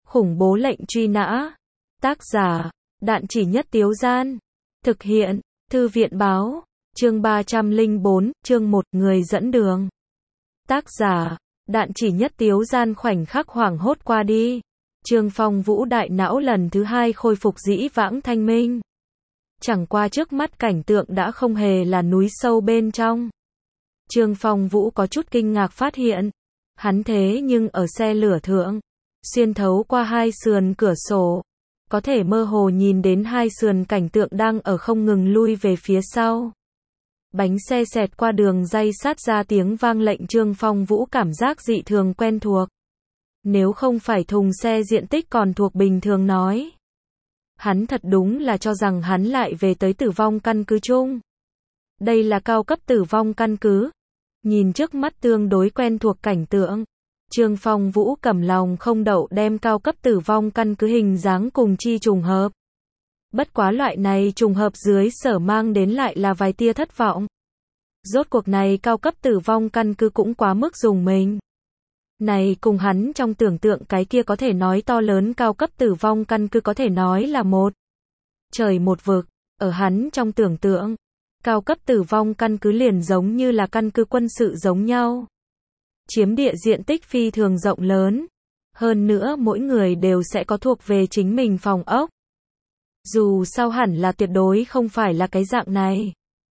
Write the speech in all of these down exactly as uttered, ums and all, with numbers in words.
Khủng bố lệnh truy nã. Tác giả, Đạn Chỉ Nhất Tiếu Gian. Thực hiện, Thư viện Báo. Chương ba trăm lẻ bốn, chương một, người dẫn đường. Tác giả, Đạn Chỉ Nhất Tiếu Gian. Khoảnh khắc hoảng hốt qua đi. Trương Phong Vũ đại não lần thứ hai khôi phục dĩ vãng thanh minh. Chẳng qua trước mắt cảnh tượng đã không hề là núi sâu bên trong. Trương Phong Vũ có chút kinh ngạc phát hiện, hắn thế nhưng ở xe lửa thượng, xuyên thấu qua hai sườn cửa sổ, có thể mơ hồ nhìn đến hai sườn cảnh tượng đang ở không ngừng lui về phía sau. Bánh xe xẹt qua đường ray sát ra tiếng vang lệnh Trương Phong Vũ cảm giác dị thường quen thuộc. Nếu không phải thùng xe diện tích còn thuộc bình thường nói, hắn thật đúng là cho rằng hắn lại về tới tử vong căn cứ chung. Đây là cao cấp tử vong căn cứ. Nhìn trước mắt tương đối quen thuộc cảnh tượng, Trương Phong Vũ cầm lòng không đậu đem cao cấp tử vong căn cứ hình dáng cùng chi trùng hợp. Bất quá loại này trùng hợp dưới sở mang đến lại là vài tia thất vọng. Rốt cuộc này cao cấp tử vong căn cứ cũng quá mức dùng mình. Này cùng hắn trong tưởng tượng cái kia có thể nói to lớn cao cấp tử vong căn cứ có thể nói là một trời một vực. Ở hắn trong tưởng tượng, cao cấp tử vong căn cứ liền giống như là căn cứ quân sự giống nhau. Chiếm địa diện tích phi thường rộng lớn. Hơn nữa mỗi người đều sẽ có thuộc về chính mình phòng ốc. Dù sao hẳn là tuyệt đối không phải là cái dạng này.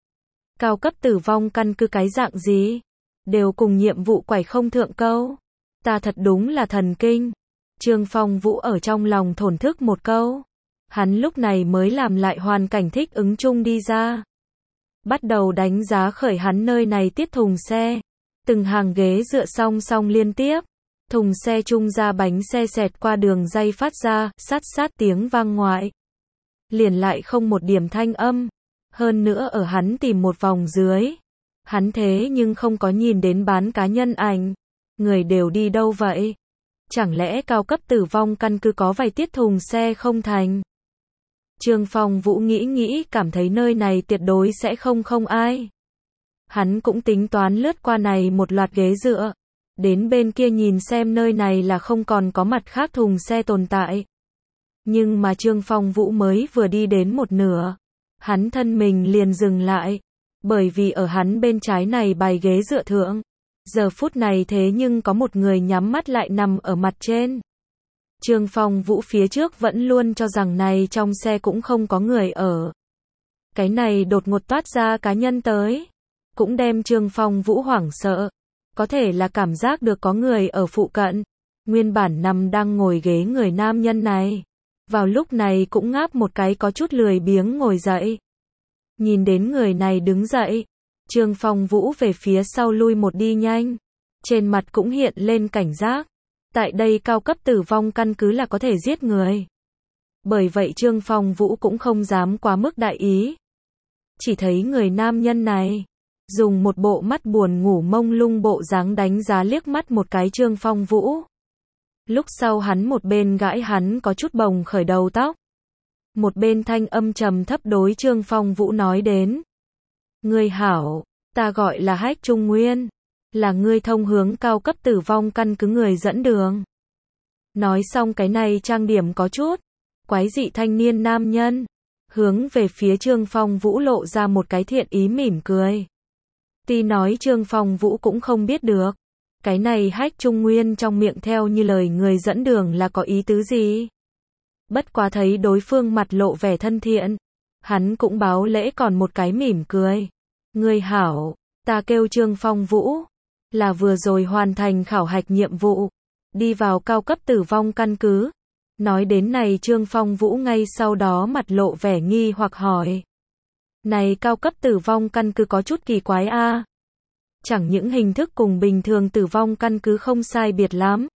Cao cấp tử vong căn cứ cái dạng gì? Đều cùng nhiệm vụ quải không thượng câu. Ta thật đúng là thần kinh. Trương Phong Vũ ở trong lòng thổn thức một câu. Hắn lúc này mới làm lại hoàn cảnh thích ứng chung đi ra. Bắt đầu đánh giá khởi hắn nơi này tiết thùng xe. Từng hàng ghế dựa song song liên tiếp. Thùng xe chung ra bánh xe xẹt qua đường ray phát ra, sát sát tiếng vang ngoại. Liền lại không một điểm thanh âm. Hơn nữa ở hắn tìm một vòng dưới. Hắn thế nhưng không có nhìn đến bán cá nhân ảnh. Người đều đi đâu vậy? Chẳng lẽ cao cấp tử vong căn cứ có vài tiết thùng xe không thành? Trương Phong Vũ nghĩ nghĩ cảm thấy nơi này tuyệt đối sẽ không không ai. Hắn cũng tính toán lướt qua này một loạt ghế dựa. Đến bên kia nhìn xem nơi này là không còn có mặt khác thùng xe tồn tại. Nhưng mà Trương Phong Vũ mới vừa đi đến một nửa. Hắn thân mình liền dừng lại. Bởi vì ở hắn bên trái này bài ghế dựa thượng. Giờ phút này thế nhưng có một người nhắm mắt lại nằm ở mặt trên. Trương Phong Vũ phía trước vẫn luôn cho rằng này trong xe cũng không có người ở. Cái này đột ngột toát ra cá nhân tới. Cũng đem Trương Phong Vũ hoảng sợ. Có thể là cảm giác được có người ở phụ cận. Nguyên bản nằm đang ngồi ghế người nam nhân này. Vào lúc này cũng ngáp một cái có chút lười biếng ngồi dậy. Nhìn đến người này đứng dậy. Trương Phong Vũ về phía sau lui một đi nhanh. Trên mặt cũng hiện lên cảnh giác. Tại đây cao cấp tử vong căn cứ là có thể giết người. Bởi vậy Trương Phong Vũ cũng không dám quá mức đại ý. Chỉ thấy người nam nhân này. Dùng một bộ mắt buồn ngủ mông lung bộ dáng đánh giá liếc mắt một cái Trương Phong Vũ. Lúc sau hắn một bên gãi hắn có chút bồng khởi đầu tóc. Một bên thanh âm trầm thấp đối Trương Phong Vũ nói đến. Ngươi hảo, ta gọi là Hách Trung Nguyên. Là ngươi thông hướng cao cấp tử vong căn cứ người dẫn đường. Nói xong cái này trang điểm có chút. Quái dị thanh niên nam nhân. Hướng về phía Trương Phong Vũ lộ ra một cái thiện ý mỉm cười. Tuy nói Trương Phong Vũ cũng không biết được. Cái này Hách Trung Nguyên trong miệng theo như lời người dẫn đường là có ý tứ gì. Bất quá thấy đối phương mặt lộ vẻ thân thiện. Hắn cũng báo lễ còn một cái mỉm cười. Ngươi hảo, ta kêu Trương Phong Vũ. Là vừa rồi hoàn thành khảo hạch nhiệm vụ. Đi vào cao cấp tử vong căn cứ. Nói đến này Trương Phong Vũ ngay sau đó mặt lộ vẻ nghi hoặc hỏi. Này cao cấp tử vong căn cứ có chút kỳ quái a. À? Chẳng những hình thức cùng bình thường tử vong căn cứ không sai biệt lắm.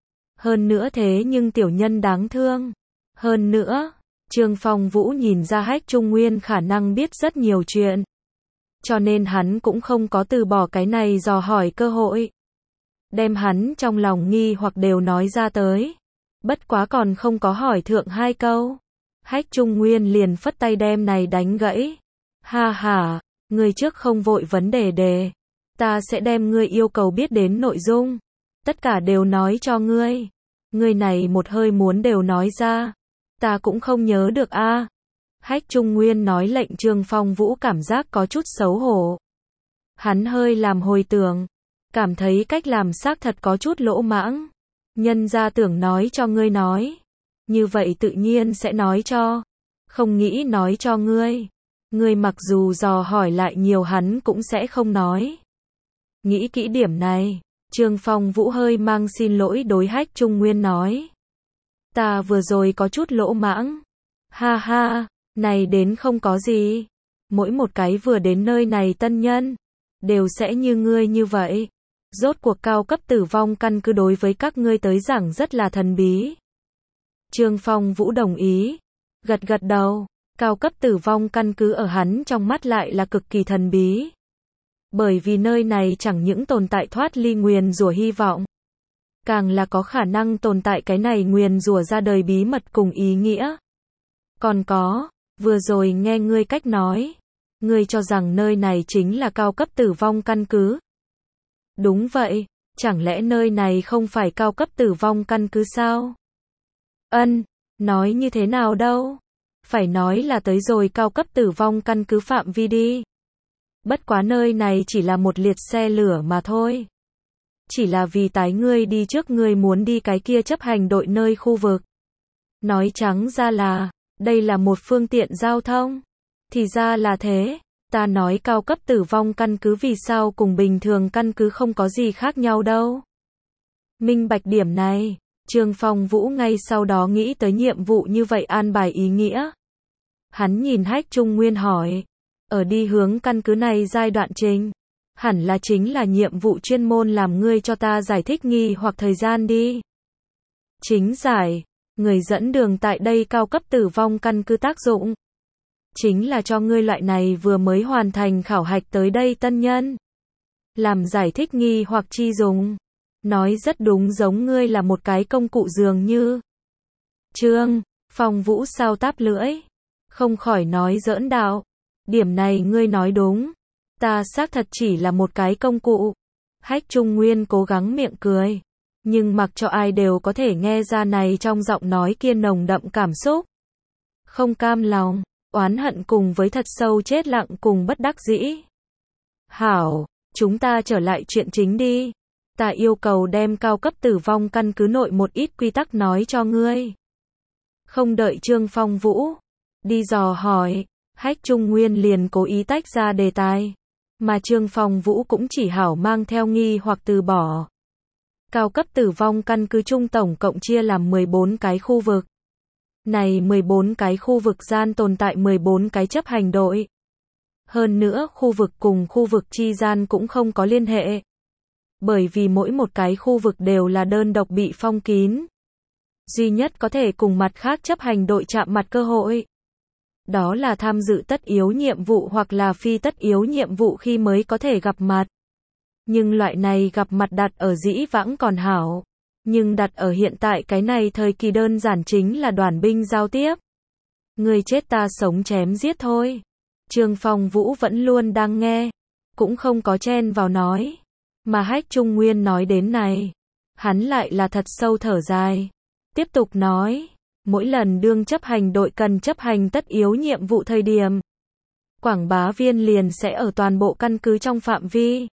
Hơn nữa thế nhưng tiểu nhân đáng thương. Hơn nữa, Trương Phong Vũ nhìn ra Hách Trung Nguyên khả năng biết rất nhiều chuyện. Cho nên hắn cũng không có từ bỏ cái này dò hỏi cơ hội. Đem hắn trong lòng nghi hoặc đều nói ra tới. Bất quá còn không có hỏi thượng hai câu. Hách Trung Nguyên liền phất tay đem này đánh gãy. Ha ha, ngươi trước không vội vấn đề đề. Ta sẽ đem ngươi yêu cầu biết đến nội dung. Tất cả đều nói cho ngươi. Ngươi này một hơi muốn đều nói ra. Ta cũng không nhớ được a. Hách Trung Nguyên nói lệnh Trương Phong Vũ cảm giác có chút xấu hổ. Hắn hơi làm hồi tưởng, cảm thấy cách làm xác thật có chút lỗ mãng. Nhân ra tưởng nói cho ngươi nói, như vậy tự nhiên sẽ nói cho, không nghĩ nói cho ngươi. Ngươi mặc dù dò hỏi lại nhiều hắn cũng sẽ không nói. Nghĩ kỹ điểm này, Trương Phong Vũ hơi mang xin lỗi đối Hách Trung Nguyên nói. Ta vừa rồi có chút lỗ mãng. Ha ha, này đến không có gì. Mỗi một cái vừa đến nơi này tân nhân, đều sẽ như ngươi như vậy. Rốt cuộc cao cấp tử vong căn cứ đối với các ngươi tới giảng rất là thần bí. Trương Phong Vũ đồng ý, gật gật đầu. Cao cấp tử vong căn cứ ở hắn trong mắt lại là cực kỳ thần bí. Bởi vì nơi này chẳng những tồn tại thoát ly nguyền rủa hy vọng, càng là có khả năng tồn tại cái này nguyền rủa ra đời bí mật cùng ý nghĩa. Còn có, vừa rồi nghe ngươi cách nói, ngươi cho rằng nơi này chính là cao cấp tử vong căn cứ. Đúng vậy, chẳng lẽ nơi này không phải cao cấp tử vong căn cứ sao? Ân, nói như thế nào đâu? Phải nói là tới rồi cao cấp tử vong căn cứ phạm vi đi. Bất quá nơi này chỉ là một liệt xe lửa mà thôi. Chỉ là vì tái ngươi đi trước ngươi muốn đi cái kia chấp hành đội nơi khu vực. Nói trắng ra là, đây là một phương tiện giao thông. Thì ra là thế, ta nói cao cấp tử vong căn cứ vì sao cùng bình thường căn cứ không có gì khác nhau đâu. Minh bạch điểm này, Trương Phong Vũ ngay sau đó nghĩ tới nhiệm vụ như vậy an bài ý nghĩa. Hắn nhìn Hách Trung Nguyên hỏi, ở đi hướng căn cứ này giai đoạn trình, hẳn là chính là nhiệm vụ chuyên môn làm ngươi cho ta giải thích nghi hoặc thời gian đi. Chính giải, người dẫn đường tại đây cao cấp tử vong căn cứ tác dụng. Chính là cho ngươi loại này vừa mới hoàn thành khảo hạch tới đây tân nhân. Làm giải thích nghi hoặc chi dùng. Nói rất đúng giống ngươi là một cái công cụ dường như. Trương Phong Vũ sao táp lưỡi. Không khỏi nói giỡn đạo. Điểm này ngươi nói đúng. Ta xác thật chỉ là một cái công cụ. Hách Trung Nguyên cố gắng miệng cười. Nhưng mặc cho ai đều có thể nghe ra này trong giọng nói kia nồng đậm cảm xúc. Không cam lòng, oán hận cùng với thật sâu chết lặng cùng bất đắc dĩ. Hảo, chúng ta trở lại chuyện chính đi. Ta yêu cầu đem cao cấp tử vong căn cứ nội một ít quy tắc nói cho ngươi. Không đợi Trương Phong Vũ đi dò hỏi, Hách Trung Nguyên liền cố ý tách ra đề tài. Mà Trương Phong Vũ cũng chỉ hảo mang theo nghi hoặc từ bỏ. Cao cấp tử vong căn cứ chung tổng cộng chia làm mười bốn cái khu vực. Này mười bốn cái khu vực gian tồn tại mười bốn cái chấp hành đội. Hơn nữa khu vực cùng khu vực chi gian cũng không có liên hệ. Bởi vì mỗi một cái khu vực đều là đơn độc bị phong kín. Duy nhất có thể cùng mặt khác chấp hành đội chạm mặt cơ hội. Đó là tham dự tất yếu nhiệm vụ hoặc là phi tất yếu nhiệm vụ khi mới có thể gặp mặt. Nhưng loại này gặp mặt đặt ở dĩ vãng còn hảo. Nhưng đặt ở hiện tại cái này thời kỳ đơn giản chính là đoàn binh giao tiếp. Người chết ta sống chém giết thôi. Trương Phong Vũ vẫn luôn đang nghe. Cũng không có chen vào nói. Mà Hách Trung Nguyên nói đến này. Hắn lại là thật sâu thở dài. Tiếp tục nói. Mỗi lần đương chấp hành đội cần chấp hành tất yếu nhiệm vụ thời điểm. Quảng bá viên liền sẽ ở toàn bộ căn cứ trong phạm vi.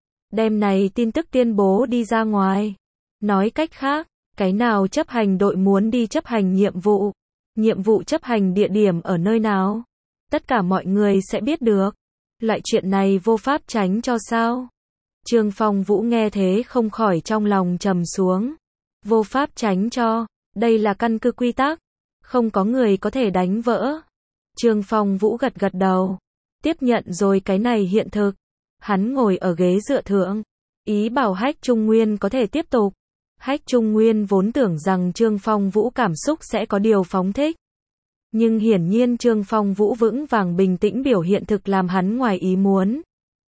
Đem này tin tức tuyên bố đi ra ngoài. Nói cách khác, cái nào chấp hành đội muốn đi chấp hành nhiệm vụ. Nhiệm vụ chấp hành địa điểm ở nơi nào. Tất cả mọi người sẽ biết được. Loại chuyện này vô pháp tránh cho sao. Trương Phong Vũ nghe thế không khỏi trong lòng trầm xuống. Vô pháp tránh cho. Đây là căn cứ quy tắc. Không có người có thể đánh vỡ. Trương Phong Vũ gật gật đầu. Tiếp nhận rồi cái này hiện thực. Hắn ngồi ở ghế dựa thượng. Ý bảo Hách Trung Nguyên có thể tiếp tục. Hách Trung Nguyên vốn tưởng rằng Trương Phong Vũ cảm xúc sẽ có điều phóng thích. Nhưng hiển nhiên Trương Phong Vũ vững vàng bình tĩnh biểu hiện thực làm hắn ngoài ý muốn.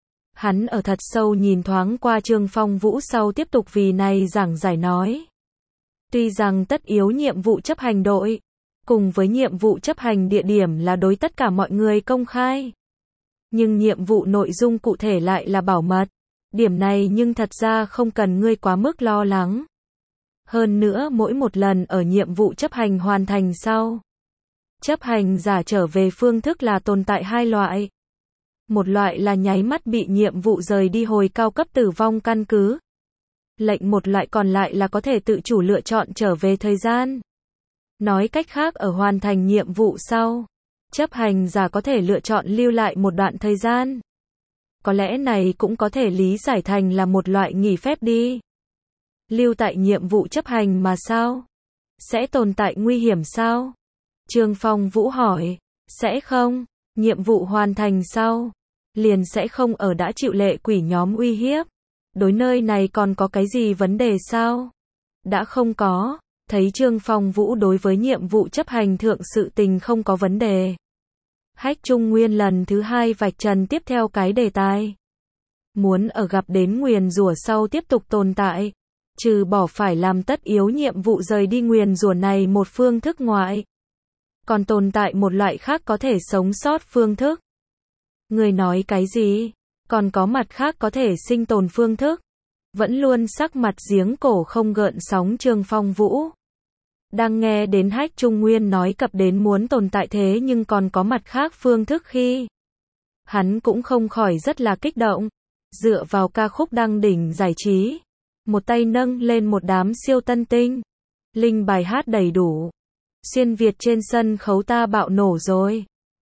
Hắn ở thật sâu nhìn thoáng qua Trương Phong Vũ sau tiếp tục vì này giảng giải nói. Tuy rằng tất yếu nhiệm vụ chấp hành đội, cùng với nhiệm vụ chấp hành địa điểm là đối tất cả mọi người công khai. Nhưng nhiệm vụ nội dung cụ thể lại là bảo mật. Điểm này nhưng thật ra không cần ngươi quá mức lo lắng. Hơn nữa mỗi một lần ở nhiệm vụ chấp hành hoàn thành sau, chấp hành giả trở về phương thức là tồn tại hai loại. Một loại là nháy mắt bị nhiệm vụ rời đi hồi cao cấp tử vong căn cứ. Lệnh một loại còn lại là có thể tự chủ lựa chọn trở về thời gian. Nói cách khác ở hoàn thành nhiệm vụ sau, chấp hành giả có thể lựa chọn lưu lại một đoạn thời gian. Có lẽ này cũng có thể lý giải thành là một loại nghỉ phép đi. Lưu tại nhiệm vụ chấp hành mà sao? Sẽ tồn tại nguy hiểm sao? Trương Phong Vũ hỏi. Sẽ không. Nhiệm vụ hoàn thành sau, liền sẽ không ở đã chịu lệ quỷ nhóm uy hiếp. Đối nơi này còn có cái gì vấn đề sao? Đã không có. Thấy Trương Phong Vũ đối với nhiệm vụ chấp hành thượng sự tình không có vấn đề. Hách Trung Nguyên lần thứ hai vạch trần tiếp theo cái đề tài. Muốn ở gặp đến nguyền rủa sau tiếp tục tồn tại, trừ bỏ phải làm tất yếu nhiệm vụ rời đi nguyền rủa này một phương thức ngoại, còn tồn tại một loại khác có thể sống sót phương thức. Người nói cái gì? Còn có mặt khác có thể sinh tồn phương thức? Vẫn luôn sắc mặt giếng cổ không gợn sóng Trương Phong Vũ. Đang nghe đến Hách Trung Nguyên nói cập đến muốn tồn tại thế nhưng còn có mặt khác phương thức khi, hắn cũng không khỏi rất là kích động. Dựa vào ca khúc đăng đỉnh giải trí, một tay nâng lên một đám siêu tân tinh, linh bài hát đầy đủ. Xuyên Việt trên sân khấu ta bạo nổ rồi.